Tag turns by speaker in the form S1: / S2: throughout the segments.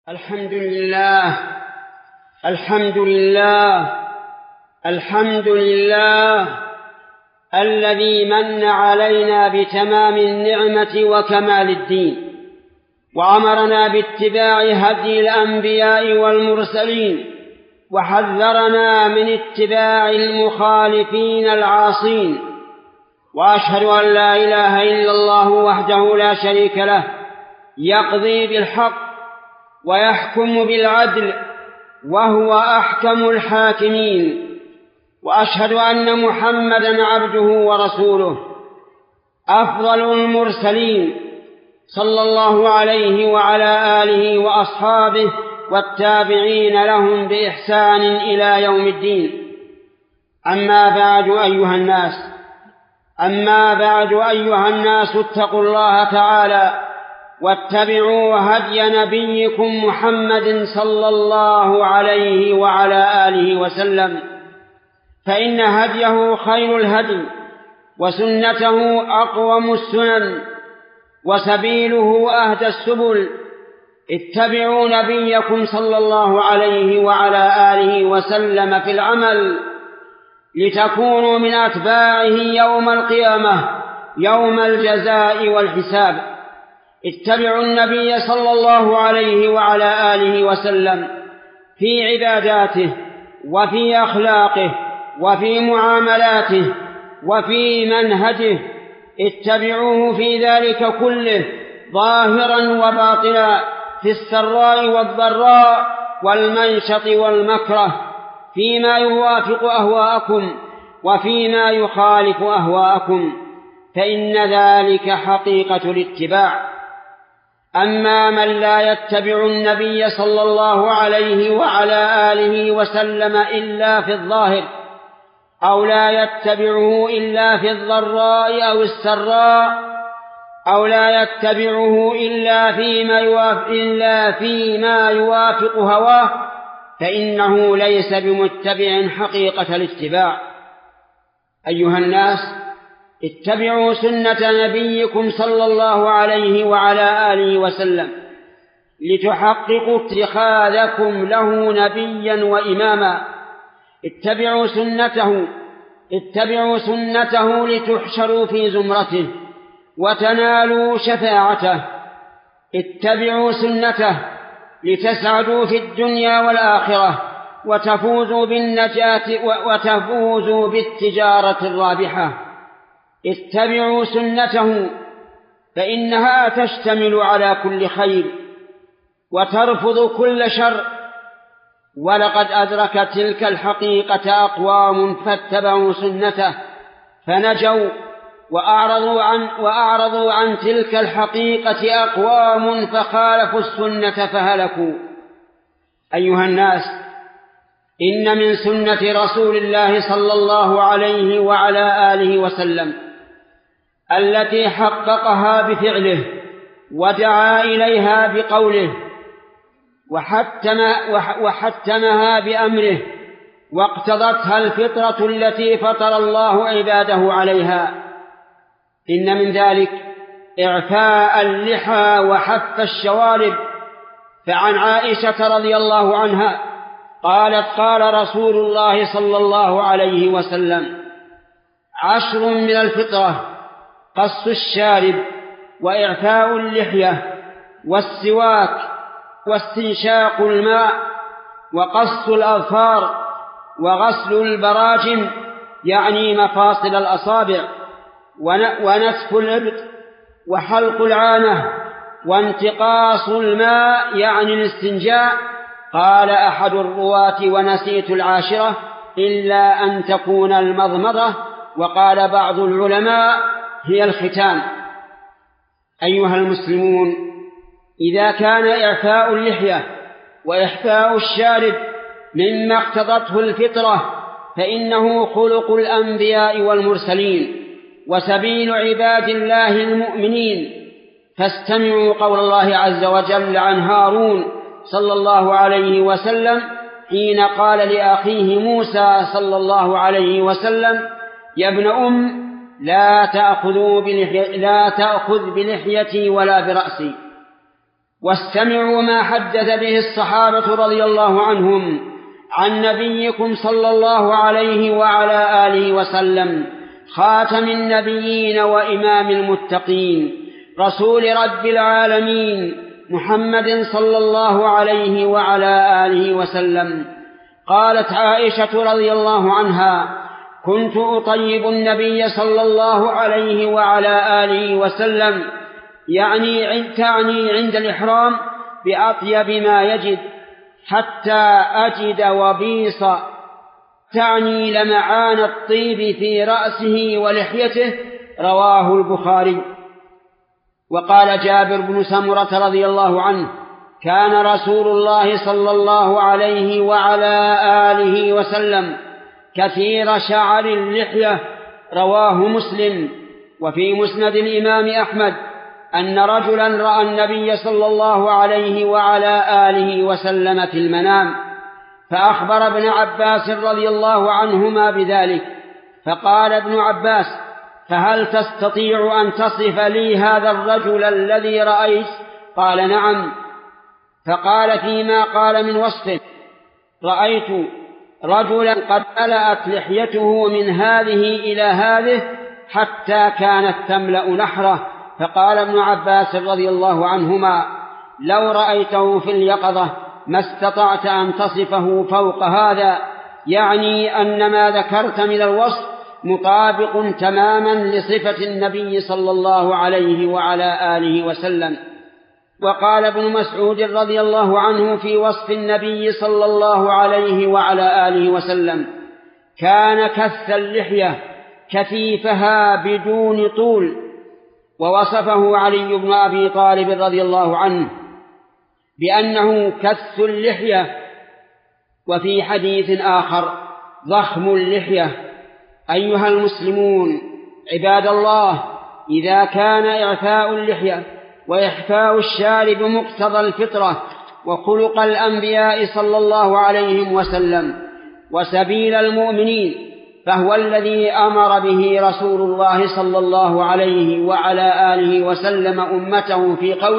S1: الحمد لله الحمد لله الحمد لله الذي من علينا بتمام النعمة وكمال الدين، وأمرنا باتباع هدي الأنبياء والمرسلين، وحذرنا من اتباع المخالفين العاصين. وأشهد أن لا إله إلا الله وحده لا شريك له، يقضي بالحق ويحكم بالعدل وهو أحكم الحاكمين. وأشهد أن محمدًا عبده ورسوله أفضل المرسلين، صلى الله عليه وعلى آله وأصحابه والتابعين لهم بإحسان إلى يوم الدين. أما بعد أيها الناس اتقوا الله تعالى واتبعوا هدي نبيكم محمد صلى الله عليه وعلى آله وسلم، فإن هديه خير الهدي، وسنته أقوم السنن، وسبيله أهدى السبل. اتبعوا نبيكم صلى الله عليه وعلى آله وسلم في العمل، لتكونوا من أتباعه يوم القيامة، يوم الجزاء والحساب. اتبعوا النبي صلى الله عليه وعلى آله وسلم في عباداته، وفي أخلاقه، وفي معاملاته، وفي منهجه. اتبعوه في ذلك كله، ظاهرا وباطنا، في السراء والضراء، والمنشط والمكره، فيما يوافق أهواءكم وفيما يخالف أهواءكم، فإن ذلك حقيقة الاتباع. أما من لا يتبع النبي صلى الله عليه وعلى آله وسلم إلا في الظاهر، أو لا يتبعه إلا في الضراء أو السراء، أو لا يتبعه إلا فيما يوافق هواه، فإنه ليس بمتبع حقيقة الاتباع. أيها الناس، اتبعوا سنة نبيكم صلى الله عليه وعلى آله وسلم، لتحققوا اتخاذكم له نبيا وإماما. اتبعوا سنته لتحشروا في زمرته وتنالوا شفاعته. اتبعوا سنته لتسعدوا في الدنيا والآخرة، وتفوزوا بالنجاة وتفوزوا بالتجارة الرابحة. اتبعوا سنته فإنها تشتمل على كل خير وترفض كل شر. ولقد أدرك تلك الحقيقة أقوام فاتبعوا سنته فنجوا، وأعرضوا عن تلك الحقيقة أقوام فخالفوا السنة فهلكوا. أيها الناس، إن من سنة رسول الله صلى الله عليه وعلى آله وسلم التي حققها بفعله ودعا إليها بقوله، وحتمها بأمره، واقتضتها الفطرة التي فطر الله عباده عليها. إن من ذلك إعفاء اللحى وحف الشوارب. فعن عائشة رضي الله عنها قالت: قال رسول الله صلى الله عليه وسلم: 10 من الفطرة: قص الشارب، وإعفاء اللحية، والسواك، واستنشاق الماء، وقص الأظفار، وغسل البراجم يعني مفاصل الأصابع، ونتف الإبط، وحلق العانة، وانتقاص الماء يعني الاستنجاء. قال أحد الرواة: ونسيت 10 إلا أن تكون المضمضة. وقال بعض العلماء: هي الختان. أيها المسلمون، إذا كان إعفاء اللحية وإحفاء الشارب مما اقتضته الفطرة، فإنه خلق الأنبياء والمرسلين وسبيل عباد الله المؤمنين. فاستمعوا قول الله عز وجل عن هارون صلى الله عليه وسلم حين قال لأخيه موسى صلى الله عليه وسلم: يا ابن لا تأخذ بلحيتي ولا برأسي. واستمعوا ما حدث به الصحابة رضي الله عنهم عن نبيكم صلى الله عليه وعلى آله وسلم، خاتم النبيين وإمام المتقين، رسول رب العالمين، محمد صلى الله عليه وعلى آله وسلم. قالت عائشة رضي الله عنها: كنت أطيب النبي صلى الله عليه وعلى آله وسلم، تعني عند الإحرام بأطيب ما يجد، حتى أجد وبيص، تعني لمعان الطيب في رأسه ولحيته. رواه البخاري. وقال جابر بن سمرة رضي الله عنه: كان رسول الله صلى الله عليه وعلى آله وسلم كثير شعر اللحية. رواه مسلم. وفي مسند الإمام أحمد أن رجلا رأى النبي صلى الله عليه وعلى آله وسلم في المنام، فأخبر ابن عباس رضي الله عنهما بذلك، فقال ابن عباس: فهل تستطيع أن تصف لي هذا الرجل الذي رأيت؟ قال: نعم. فقال فيما قال من وصفه: رأيت رجلا قد ملأت لحيته من هذه إلى هذه حتى كانت تملأ نحره. فقال ابن عباس رضي الله عنهما: لو رأيته في اليقظة ما استطعت أن تصفه فوق هذا، يعني أن ما ذكرت من الوصف مطابق تماما لصفة النبي صلى الله عليه وعلى آله وسلم. وقال ابن مسعود رضي الله عنه في وصف النبي صلى الله عليه وعلى آله وسلم: كان كث اللحية كثيفها بدون طول. ووصفه علي بن أبي طالب رضي الله عنه بأنه كث اللحية. وفي حديث آخر: ضخم اللحية. أيها المسلمون عباد الله، إذا كان إعفاء اللحية وإحفاء الشارب مقتضى الفطرة وخلق الأنبياء صلى الله عليه وسلم وسبيل المؤمنين، فهو الذي أمر به رسول الله صلى الله عليه وعلى آله وسلم أمته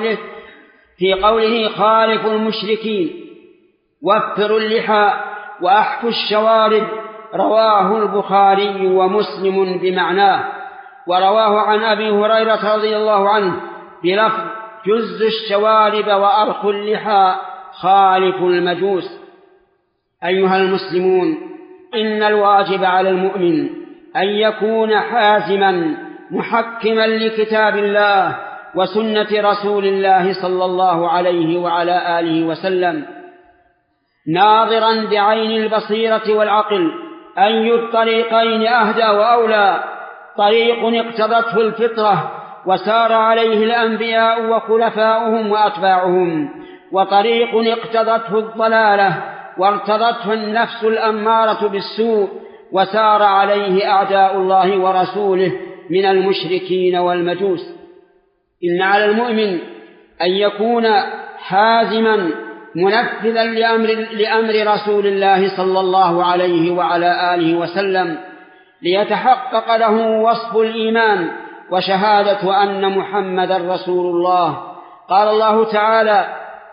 S1: في قوله: خالفوا المشركين، وفروا اللحى، وأحفوا الشوارب. رواه البخاري ومسلم بمعناه. ورواه عن أبي هريرة رضي الله عنه بلفظ: جز الشوارب وأرخوا اللحى، خالفوا المجوس. أيها المسلمون، إن الواجب على المؤمن أن يكون حازما محكما لكتاب الله وسنة رسول الله صلى الله عليه وعلى آله وسلم، ناظرا بعين البصيرة والعقل أي الطريقين أهدى وأولى: طريق اقتضته الفطرة وسار عليه الأنبياء وخلفاؤهم وأتباعهم، وطريق اقتضته الضلالة وارتضته النفس الأمارة بالسوء وسار عليه أعداء الله ورسوله من المشركين والمجوس. إن على المؤمن أن يكون حازما منفذا لأمر رسول الله صلى الله عليه وعلى آله وسلم، ليتحقق له وصف الإيمان وشهادة أن محمدا رسول الله. قال الله تعالى: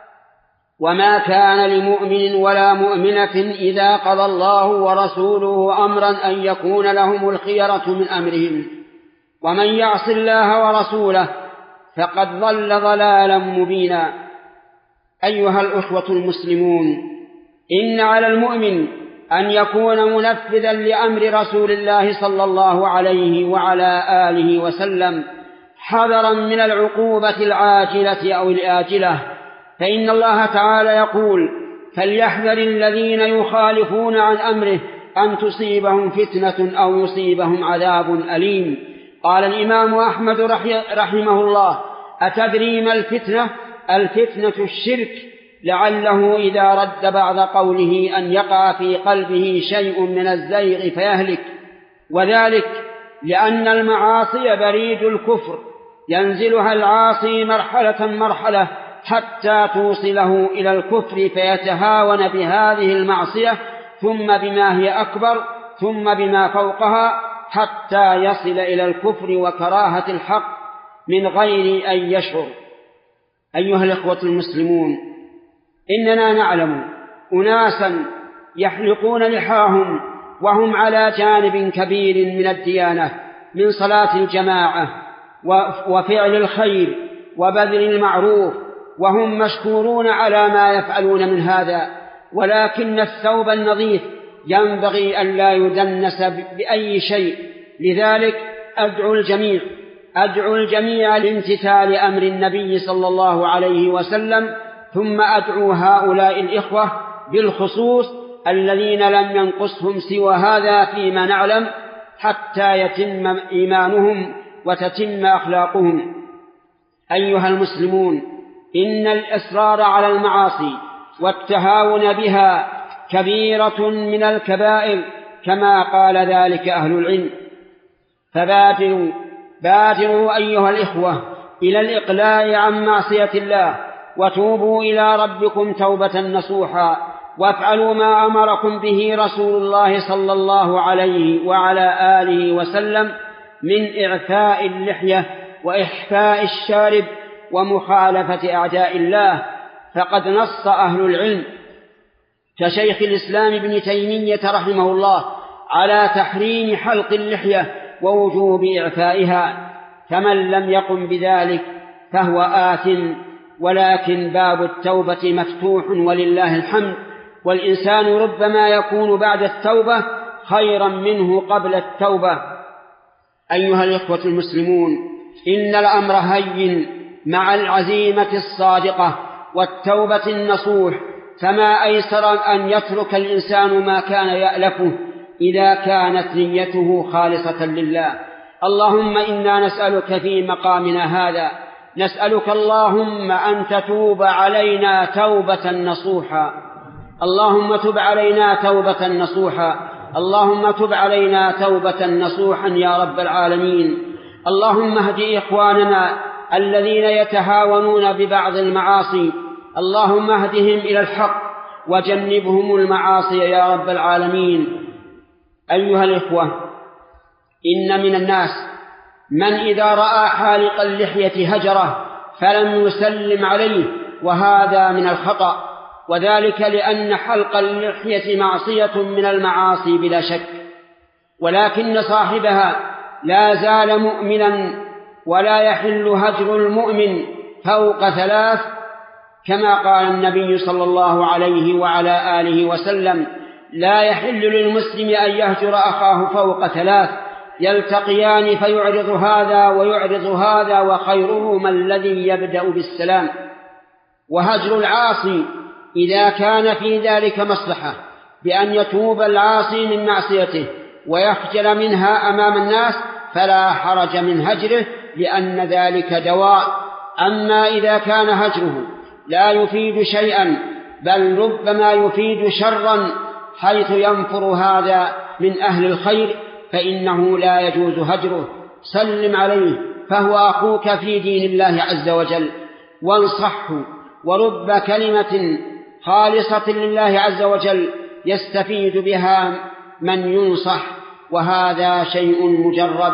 S1: وما كان لمؤمن ولا مؤمنة إذا قضى الله ورسوله أمرا أن يكون لهم الخيرة من أمرهم ومن يعص الله ورسوله فقد ضل ضلالا مبينا. أيها الأخوة المسلمون، إن على المؤمن أن يكون منفذا لأمر رسول الله صلى الله عليه وعلى آله وسلم، حذرا من العقوبة العاجلة أو الآجلة، فإن الله تعالى يقول: فليحذر الذين يخالفون عن أمره أن تصيبهم فتنة أو يصيبهم عذاب أليم. قال الإمام أحمد رحمه الله: أتدري ما الفتنة؟ الفتنة الشرك، لعله إذا رد بعض قوله أن يقع في قلبه شيء من الزيغ فيهلك، وذلك لأن المعاصي بريد الكفر، ينزلها العاصي مرحلة حتى توصله إلى الكفر فيتهاون بهذه المعصية، ثم بما هي أكبر، ثم بما فوقها، حتى يصل إلى الكفر وكراهة الحق من غير أن يشعر. أيها الإخوة المسلمون، إننا نعلم أناسا يحلقون لحاهم وهم على جانب كبير من الديانة، من صلاة الجماعة وفعل الخير وبذل المعروف، وهم مشكورون على ما يفعلون من هذا، ولكن الثوب النظيف ينبغي أن لا يدنس بأي شيء. لذلك أدعو الجميع لامتثال أمر النبي صلى الله عليه وسلم، ثم أدعو هؤلاء الإخوة بالخصوص الذين لم ينقصهم سوى هذا فيما نعلم حتى يتم إيمانهم وتتم أخلاقهم. أيها المسلمون، إن الإصرار على المعاصي والتهاون بها كبيرة من الكبائر كما قال ذلك أهل العلم. فبادروا أيها الإخوة إلى الإقلاع عن معصية الله، وتوبوا إلى ربكم توبة نصوحا، وافعلوا ما أمركم به رسول الله صلى الله عليه وعلى آله وسلم من إعفاء اللحية وإحفاء الشارب ومخالفة أعداء الله. فقد نص أهل العلم كشيخ الإسلام ابن تيمية رحمه الله على تحريم حلق اللحية ووجوب إعفائها، فمن لم يقم بذلك فهو آثم، ولكن باب التوبة مفتوح ولله الحمد، والإنسان ربما يكون بعد التوبة خيرا منه قبل التوبة. أيها الإخوة المسلمون، إن الأمر هين مع العزيمة الصادقة والتوبة النصوح، فما أيسر أن يترك الإنسان ما كان يألفه إذا كانت نيته خالصة لله. اللهم إنا نسألك في مقامنا هذا، نسألك اللهم أن تتوب علينا توبة نصوحا، اللهم تب علينا توبة نصوحا، اللهم تب علينا توبة نصوحا يا رب العالمين. اللهم اهد إخواننا الذين يتهاونون ببعض المعاصي، اللهم اهدهم إلى الحق وجنبهم المعاصي يا رب العالمين. أيها الإخوة، إن من الناس من إذا رأى حالق اللحية هجره فلم يسلم عليه، وهذا من الخطأ، وذلك لأن حلق اللحية معصية من المعاصي بلا شك، ولكن صاحبها لا زال مؤمنا، ولا يحل هجر المؤمن فوق 3، كما قال النبي صلى الله عليه وعلى آله وسلم: لا يحل للمسلم أن يهجر أخاه فوق 3، يلتقيان فيعرض هذا ويعرض هذا، وخيرهما الذي يبدأ بالسلام. وهجر العاصي إذا كان في ذلك مصلحة بأن يتوب العاصي من معصيته ويخجل منها أمام الناس فلا حرج من هجره، لأن ذلك دواء. أما إذا كان هجره لا يفيد شيئا بل ربما يفيد شرا، حيث ينفر هذا من أهل الخير، فإنه لا يجوز هجره. سلم عليه فهو أخوك في دين الله عز وجل، وانصحه، ورب كلمة خالصة لله عز وجل يستفيد بها من ينصح، وهذا شيء مجرد.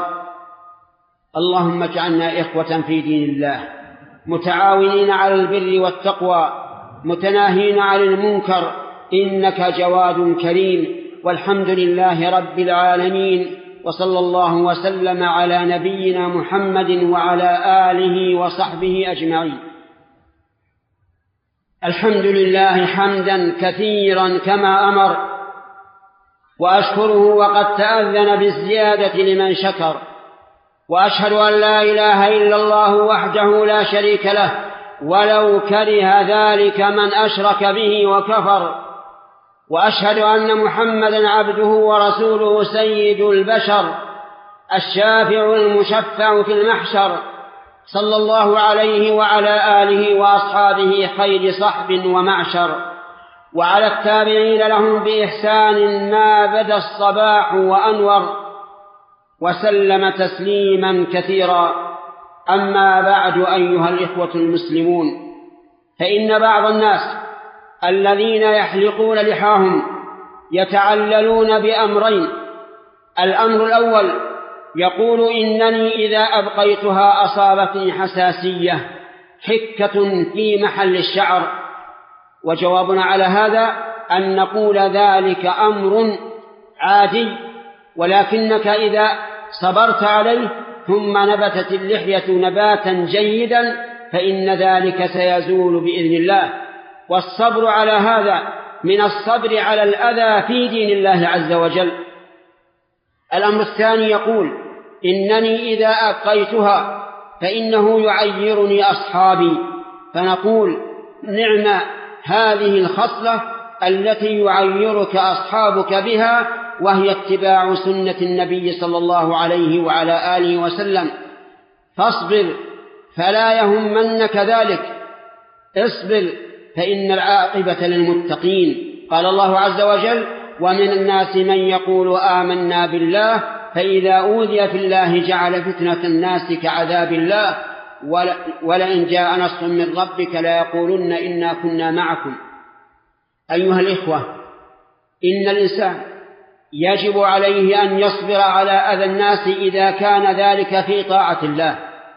S1: اللهم اجعلنا إخوة في دين الله، متعاونين على البر والتقوى، متناهين عن المنكر، إنك جواد كريم. والحمد لله رب العالمين، وصلى الله وسلم على نبينا محمد وعلى آله وصحبه أجمعين. الحمد لله حمدا كثيرا كما أمر، وأشكره وقد تأذن بالزيادة لمن شكر، وأشهد أن لا إله إلا الله وحده لا شريك له، ولو كره ذلك من أشرك به وكفر، وأشهد أن محمدا عبده ورسوله سيد البشر، الشافع المشفع في المحشر، صلى الله عليه وعلى آله وأصحابه خير صحب ومعشر، وعلى التابعين لهم بإحسان ما بدا الصباح وأنور، وسلم تسليما كثيرا. أما بعد، أيها الإخوة المسلمون، فإن بعض الناس الذين يحلقون لحاهم يتعللون بأمرين. الأمر الأول: يقول إنني إذا أبقيتها أصابتني حساسية، حكة في محل الشعر. وجوابنا على هذا أن نقول ذلك أمر عادي، ولكنك إذا صبرت عليه ثم نبتت اللحية نباتا جيدا فإن ذلك سيزول بإذن الله. والصبر على هذا من الصبر على الأذى في دين الله عز وجل. الأمر الثاني يقول: إنني إذا أبقيتها فإنه يعيرني أصحابي، فنقول: نعم هذه الخصلة التي يعيرك أصحابك بها، وهي اتباع سنة النبي صلى الله عليه وعلى آله وسلم. فاصبر فلا يهمنك ذلك، اصبر فإن العاقبة للمتقين. قال الله عز وجل: ومن الناس من يقول آمنا بالله فإذا أوذي في الله جعل فتنة الناس كعذاب الله ولئن جاء نصر من ربك ليقولن إنا كنا معكم. أيها الإخوة، إن الإنسان يجب عليه أن يصبر على أذى الناس إذا كان ذلك في طاعة الله،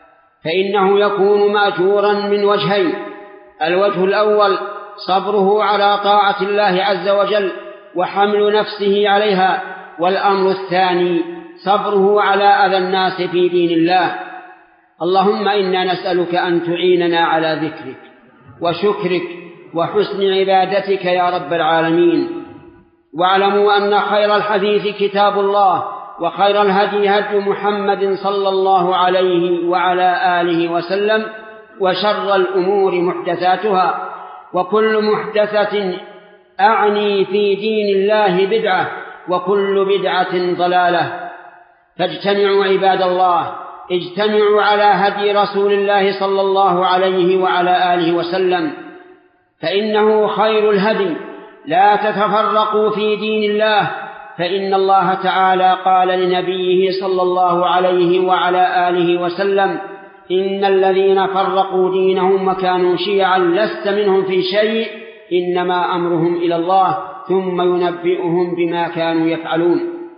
S1: فإنه يكون مأجورا من وجهين: الوجه الأول صبره على طاعة الله عز وجل وحمل نفسه عليها، والأمر الثاني صبره على أذى الناس في دين الله. اللهم إنا نسألك أن تعيننا على ذكرك وشكرك وحسن عبادتك يا رب العالمين. واعلموا أن خير الحديث كتاب الله، وخير الهدي هدي محمد صلى الله عليه وعلى آله وسلم، وشر الأمور محدثاتها، وكل محدثة أعني في دين الله بدعة، وكل بدعة ضلالة. فاجتمعوا عباد الله، اجتمعوا على هدي رسول الله صلى الله عليه وعلى آله وسلم، فإنه خير الهدي. لا تتفرقوا في دين الله، فإن الله تعالى قال لنبيه صلى الله عليه وعلى آله وسلم: إن الذين فرقوا دينهم وكانوا شيعا لست منهم في شيء إنما أمرهم إلى الله ثم ينبئهم بما كانوا يفعلون.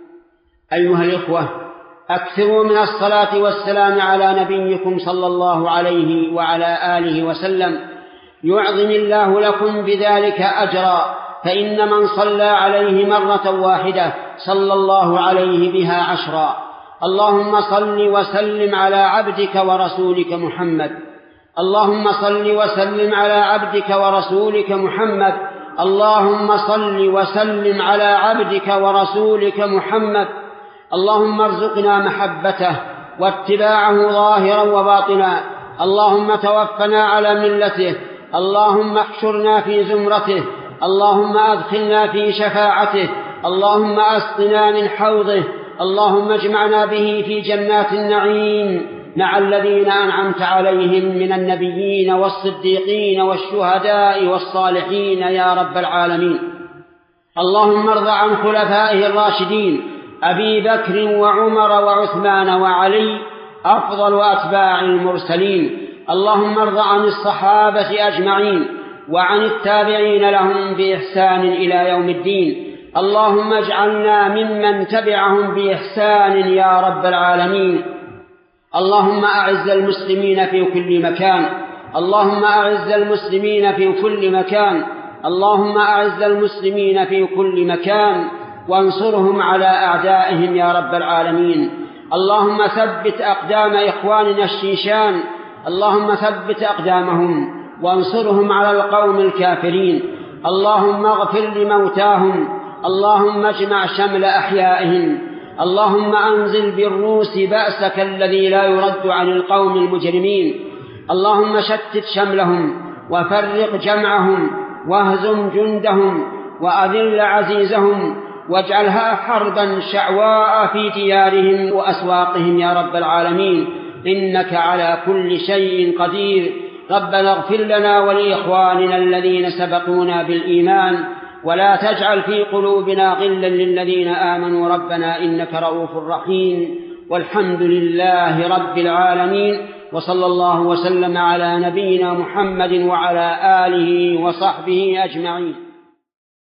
S1: أيها الإخوة، أكثروا من الصلاة والسلام على نبيكم صلى الله عليه وعلى آله وسلم، يعظم الله لكم بذلك أجرا، فإن من صلى عليه مرة واحدة صلى الله عليه بها 10. اللهم صل وسلم على عبدك ورسولك محمد. اللهم صل وسلم على عبدك ورسولك محمد. اللهم صل وسلم على عبدك ورسولك محمد. اللهم ارزقنا محبته واتباعه ظاهرا وباطنا. اللهم توفنا على ملته. اللهم احشرنا في زمرته. اللهم أدخلنا في شفاعته. اللهم أسقنا من حوضه. اللهم اجمعنا به في جنات النعيم مع الذين أنعمت عليهم من النبيين والصديقين والشهداء والصالحين يا رب العالمين. اللهم ارض عن خلفائه الراشدين أبي بكر وعمر وعثمان وعلي أفضل أتباع المرسلين. اللهم ارض عن الصحابة أجمعين وعن التابعين لهم بإحسان إلى يوم الدين. اللهم اجعلنا ممن تبعهم بإحسان يا رب العالمين. اللهم أعز المسلمين في كل مكان. اللهم أعز المسلمين في كل مكان. اللهم أعز المسلمين في كل مكان وانصرهم على أعدائهم يا رب العالمين. اللهم ثبت أقدام إخواننا الشيشان. اللهم ثبت أقدامهم وانصرهم على القوم الكافرين. اللهم اغفر لموتاهم. اللهم اجمع شمل أحيائهم. اللهم أنزل بالروس بأسك الذي لا يرد عن القوم المجرمين. اللهم شتت شملهم وفرق جمعهم واهزم جندهم وأذل عزيزهم واجعلها حربا شعواء في ديارهم وأسواقهم يا رب العالمين، إنك على كل شيء قدير. ربنا اغفر لنا ولإخواننا الذين سبقونا بالإيمان ولا تجعل في قلوبنا غلا للذين آمنوا ربنا إنك رؤوف رحيم. والحمد لله رب العالمين، وصلى الله وسلم على نبينا محمد وعلى آله وصحبه أجمعين.